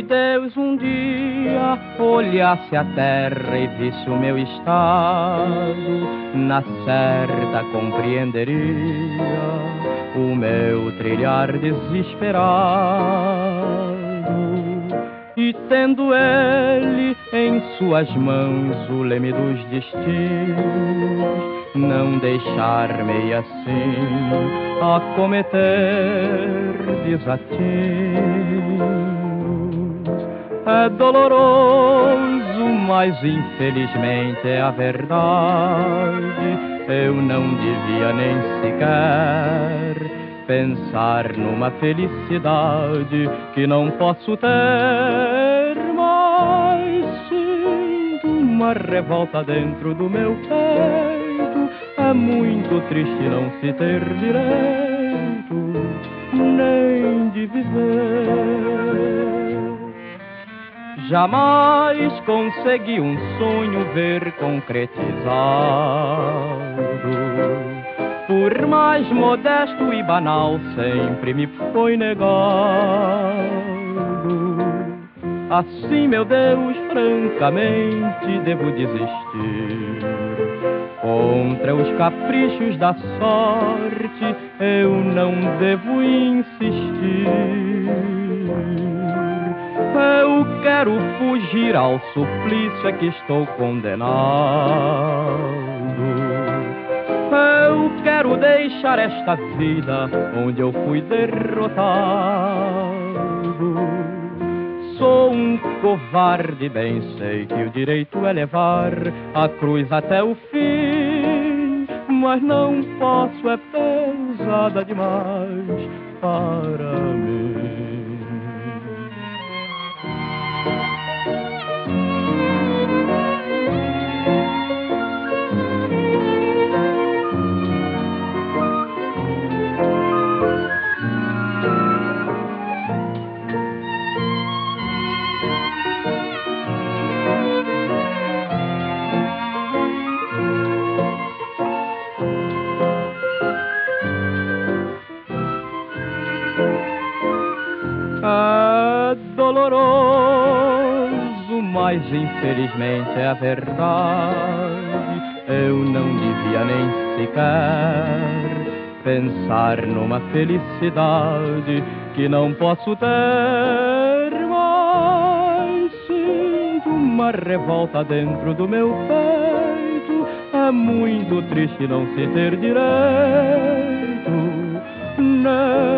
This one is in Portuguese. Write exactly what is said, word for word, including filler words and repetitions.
Deus um dia olhasse a terra e visse o meu estado, na certa compreenderia o meu trilhar desesperado. E tendo ele em suas mãos o leme dos destinos, não deixar-me assim a cometer desatinos. É doloroso, mas infelizmente é a verdade. Eu não devia nem sequer pensar numa felicidade que não posso ter, mas sinto uma revolta dentro do meu peito. É muito triste não se ter direito nem de viver. Jamais consegui um sonho ver concretizado. Por mais modesto e banal, sempre me foi negado. Assim, meu Deus, francamente devo desistir. Contra os caprichos da sorte, eu não devo insistir. Eu quero fugir ao suplício a que estou condenado. Eu quero deixar esta vida onde eu fui derrotado. Sou um covarde, bem sei que o direito é levar a cruz até o fim, mas não posso, é pesada demais para mim. É doloroso, mas infelizmente é a verdade. Eu não devia nem sequer pensar numa felicidade que não posso ter, mas sinto uma revolta dentro do meu peito. É muito triste não se ter direito nem